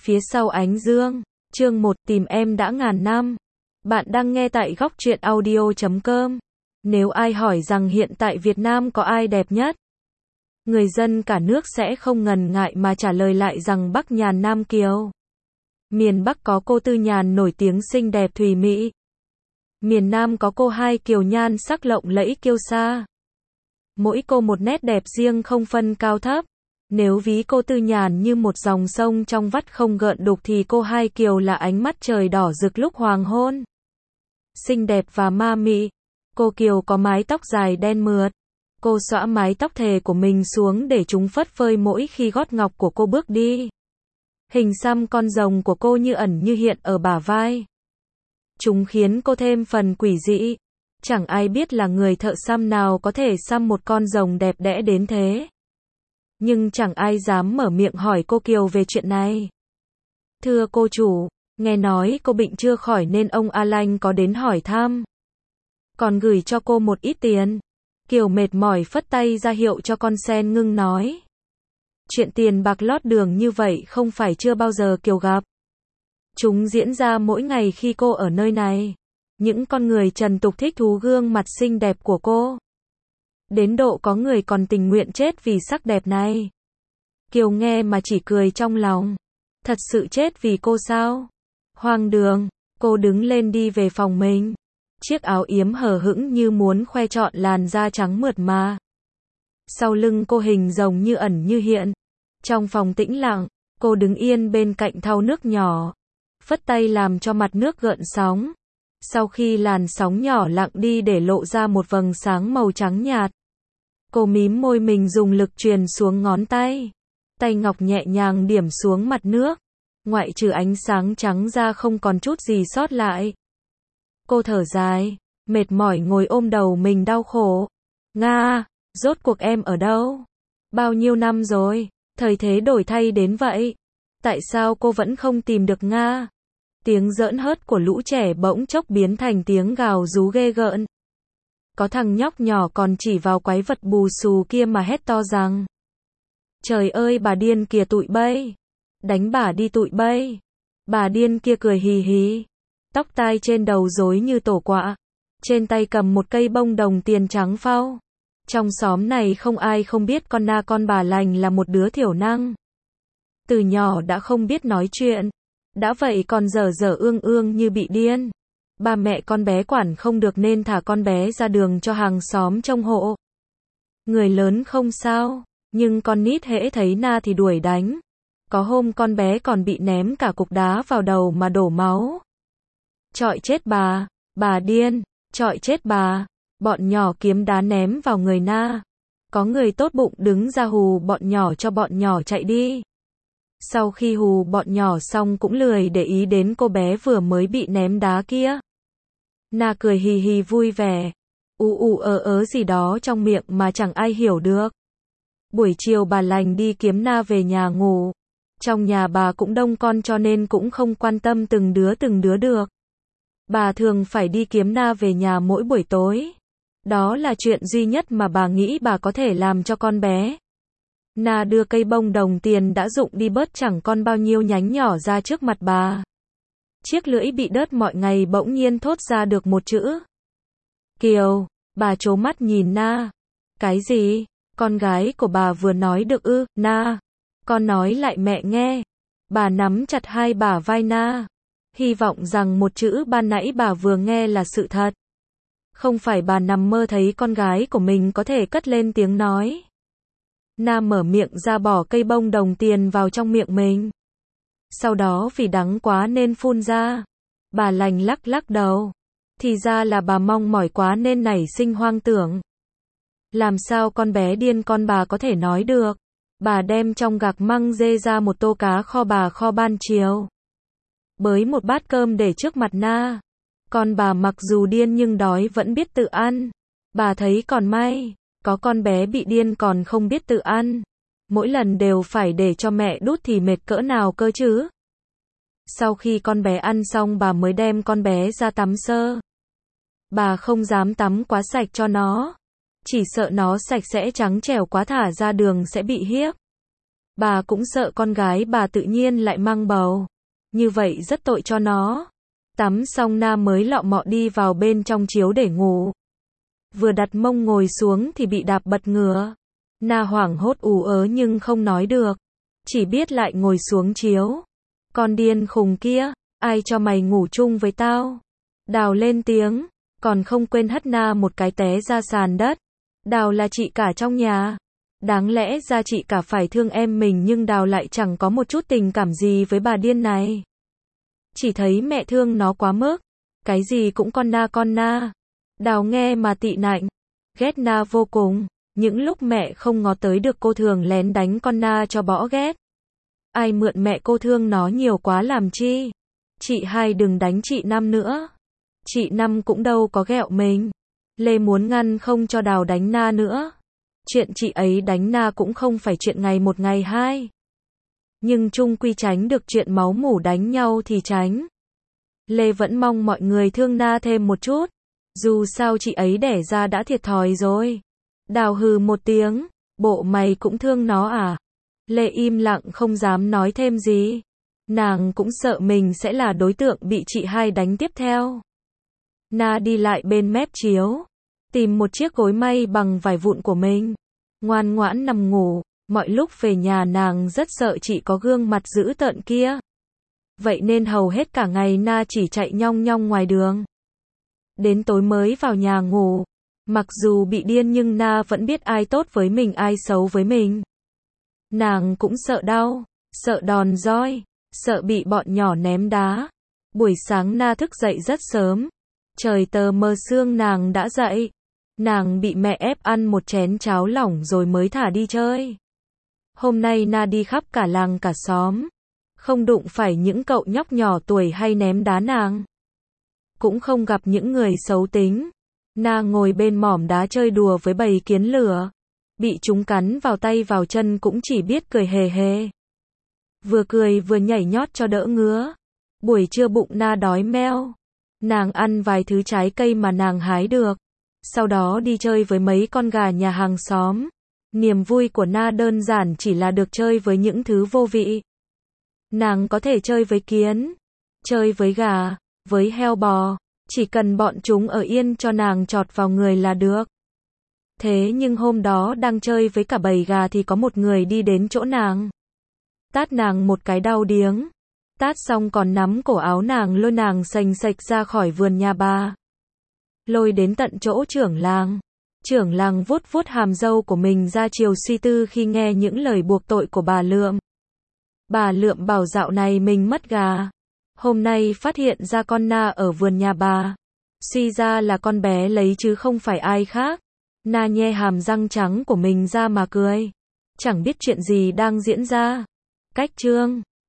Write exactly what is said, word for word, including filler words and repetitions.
phía sau ánh dương. Chương một, tìm em đã ngàn năm. Bạn đang nghe tại góc truyện audio chấm com. Nếu ai hỏi rằng hiện tại Việt Nam có ai đẹp nhất, người dân cả nước sẽ không ngần ngại mà trả lời lại rằng Bắc Nhàn Nam Kiều. Miền Bắc có cô Tư Nhàn nổi tiếng xinh đẹp thùy mị. Miền Nam có cô Hai Kiều nhan sắc lộng lẫy kiêu sa. Mỗi cô một nét đẹp riêng không phân cao thấp. Nếu ví cô Tư Nhàn như một dòng sông trong vắt không gợn đục thì cô Hai Kiều là ánh mắt trời đỏ rực lúc hoàng hôn. Xinh đẹp và ma mị. Cô Kiều có mái tóc dài đen mượt. Cô xõa mái tóc thề của mình xuống để chúng phất phới mỗi khi gót ngọc của cô bước đi. Hình xăm con rồng của cô như ẩn như hiện ở bả vai. Chúng khiến cô thêm phần quỷ dị. Chẳng ai biết là người thợ xăm nào có thể xăm một con rồng đẹp đẽ đến thế. Nhưng chẳng ai dám mở miệng hỏi cô Kiều về chuyện này. Thưa cô chủ, nghe nói cô bệnh chưa khỏi nên ông A Lanh có đến hỏi thăm. Còn gửi cho cô một ít tiền. Kiều mệt mỏi phất tay ra hiệu cho con sen ngưng nói. Chuyện tiền bạc lót đường như vậy không phải chưa bao giờ Kiều gặp. Chúng diễn ra mỗi ngày khi cô ở nơi này. Những con người trần tục thích thú gương mặt xinh đẹp của cô. Đến độ có người còn tình nguyện chết vì sắc đẹp này. Kiều nghe mà chỉ cười trong lòng. Thật sự chết vì cô sao? Hoang đường. Cô đứng lên đi về phòng mình. Chiếc áo yếm hở hững như muốn khoe trọn làn da trắng mượt mà. Sau lưng cô hình rồng như ẩn như hiện. Trong phòng tĩnh lặng, cô đứng yên bên cạnh thau nước nhỏ. Phất tay làm cho mặt nước gợn sóng. Sau khi làn sóng nhỏ lặng đi để lộ ra một vầng sáng màu trắng nhạt. Cô mím môi mình dùng lực truyền xuống ngón tay. Tay ngọc nhẹ nhàng điểm xuống mặt nước. Ngoại trừ ánh sáng trắng ra không còn chút gì sót lại. Cô thở dài, mệt mỏi ngồi ôm đầu mình đau khổ. Nga, rốt cuộc em ở đâu? Bao nhiêu năm rồi, thời thế đổi thay đến vậy. Tại sao cô vẫn không tìm được Nga? Tiếng giỡn hớt của lũ trẻ bỗng chốc biến thành tiếng gào rú ghê gợn. Có thằng nhóc nhỏ còn chỉ vào quái vật bù xù kia mà hét to rằng. Trời ơi bà điên kìa tụi bay. Đánh bà đi tụi bay. Bà điên kia cười hì hì. Tóc tai trên đầu rối như tổ quạ. Trên tay cầm một cây bông đồng tiền trắng phau. Trong xóm này không ai không biết con Na con bà lành là một đứa thiểu năng. Từ nhỏ đã không biết nói chuyện. Đã vậy còn dở dở ương ương như bị điên. Ba mẹ con bé quản không được nên thả con bé ra đường cho hàng xóm trông hộ. Người lớn không sao, nhưng con nít hễ thấy Na thì đuổi đánh. Có hôm con bé còn bị ném cả cục đá vào đầu mà đổ máu. Chọi chết bà, bà điên, chọi chết bà. Bọn nhỏ kiếm đá ném vào người Na. Có người tốt bụng đứng ra hù bọn nhỏ cho bọn nhỏ chạy đi. Sau khi hù bọn nhỏ xong cũng lười để ý đến cô bé vừa mới bị ném đá kia. Na cười hì hì vui vẻ. U u ớ ớ gì đó trong miệng mà chẳng ai hiểu được. Buổi chiều bà lành đi kiếm Na về nhà ngủ. Trong nhà bà cũng đông con cho nên cũng không quan tâm từng đứa từng đứa được. Bà thường phải đi kiếm Na về nhà mỗi buổi tối. Đó là chuyện duy nhất mà bà nghĩ bà có thể làm cho con bé. Na đưa cây bông đồng tiền đã rụng đi bớt chẳng còn bao nhiêu nhánh nhỏ ra trước mặt bà. Chiếc lưỡi bị đớt mọi ngày bỗng nhiên thốt ra được một chữ. Kiều, bà trố mắt nhìn Na. Cái gì? Con gái của bà vừa nói được ư? Na, con nói lại mẹ nghe. Bà nắm chặt hai bả vai Na. Hy vọng rằng một chữ ban nãy bà vừa nghe là sự thật. Không phải bà nằm mơ thấy con gái của mình có thể cất lên tiếng nói. Na mở miệng ra bỏ cây bông đồng tiền vào trong miệng mình. Sau đó vì đắng quá nên phun ra. Bà lành lắc lắc đầu. Thì ra là bà mong mỏi quá nên nảy sinh hoang tưởng. Làm sao con bé điên con bà có thể nói được. Bà đem trong gạc măng dê ra một tô cá kho bà kho ban chiều. Bới một bát cơm để trước mặt Na. Con bà mặc dù điên nhưng đói vẫn biết tự ăn. Bà thấy còn may. Có con bé bị điên còn không biết tự ăn. Mỗi lần đều phải để cho mẹ đút thì mệt cỡ nào cơ chứ. Sau khi con bé ăn xong bà mới đem con bé ra tắm sơ. Bà không dám tắm quá sạch cho nó. Chỉ sợ nó sạch sẽ trắng trẻo quá thả ra đường sẽ bị hiếp. Bà cũng sợ con gái bà tự nhiên lại mang bầu. Như vậy rất tội cho nó. Tắm xong Na mới lọ mọ đi vào bên trong chiếu để ngủ. Vừa đặt mông ngồi xuống thì bị đạp bật ngửa. Na hoảng hốt ù ớ nhưng không nói được. Chỉ biết lại ngồi xuống chiếu. Con điên khùng kia, ai cho mày ngủ chung với tao? Đào lên tiếng, còn không quên hất Na một cái té ra sàn đất. Đào là chị cả trong nhà. Đáng lẽ ra chị cả phải thương em mình nhưng Đào lại chẳng có một chút tình cảm gì với bà điên này. Chỉ thấy mẹ thương nó quá mức. Cái gì cũng con Na con Na. Đào nghe mà tị nạnh. Ghét Na vô cùng. Những lúc mẹ không ngó tới được cô thường lén đánh con Na cho bỏ ghét. Ai mượn mẹ cô thương nó nhiều quá làm chi. Chị hai đừng đánh chị Năm nữa. Chị Năm cũng đâu có ghẹo mình. Lê muốn ngăn không cho Đào đánh Na nữa. Chuyện chị ấy đánh Na cũng không phải chuyện ngày một ngày hai. Nhưng chung quy tránh được chuyện máu mủ đánh nhau thì tránh. Lê vẫn mong mọi người thương Na thêm một chút. Dù sao chị ấy đẻ ra đã thiệt thòi rồi. Đào hừ một tiếng. Bộ mày cũng thương nó à? Lê im lặng không dám nói thêm gì. Nàng cũng sợ mình sẽ là đối tượng bị chị hai đánh tiếp theo. Na đi lại bên mép chiếu. Tìm một chiếc gối may bằng vải vụn của mình. Ngoan ngoãn nằm ngủ. Mọi lúc về nhà nàng rất sợ chị có gương mặt dữ tợn kia. Vậy nên hầu hết cả ngày Na chỉ chạy nhong nhong ngoài đường. Đến tối mới vào nhà ngủ. Mặc dù bị điên nhưng Na vẫn biết ai tốt với mình ai xấu với mình. Nàng cũng sợ đau, sợ đòn roi, sợ bị bọn nhỏ ném đá. Buổi sáng Na thức dậy rất sớm. Trời tờ mờ sương nàng đã dậy. Nàng bị mẹ ép ăn một chén cháo lỏng rồi mới thả đi chơi. Hôm nay Na đi khắp cả làng cả xóm. Không đụng phải những cậu nhóc nhỏ tuổi hay ném đá nàng. Cũng không gặp những người xấu tính. Na ngồi bên mỏm đá chơi đùa với bầy kiến lửa. Bị chúng cắn vào tay vào chân cũng chỉ biết cười hề hề. Vừa cười vừa nhảy nhót cho đỡ ngứa. Buổi trưa bụng Na đói meo. Nàng ăn vài thứ trái cây mà nàng hái được. Sau đó đi chơi với mấy con gà nhà hàng xóm. Niềm vui của Na đơn giản chỉ là được chơi với những thứ vô vị. Nàng có thể chơi với kiến, chơi với gà, với heo bò. Chỉ cần bọn chúng ở yên cho nàng chọt vào người là được. Thế nhưng hôm đó đang chơi với cả bầy gà thì có một người đi đến chỗ nàng. Tát nàng một cái đau điếng. Tát xong còn nắm cổ áo nàng lôi nàng xành xạch ra khỏi vườn nhà bà. Lôi đến tận chỗ trưởng làng. Trưởng làng vuốt vuốt hàm râu của mình ra chiều suy tư khi nghe những lời buộc tội của bà Lượm. Bà Lượm bảo dạo này mình mất gà. Hôm nay phát hiện ra con Na ở vườn nhà bà. Suy ra là con bé lấy chứ không phải ai khác. Na nhe hàm răng trắng của mình ra mà cười. Chẳng biết chuyện gì đang diễn ra. Cách chương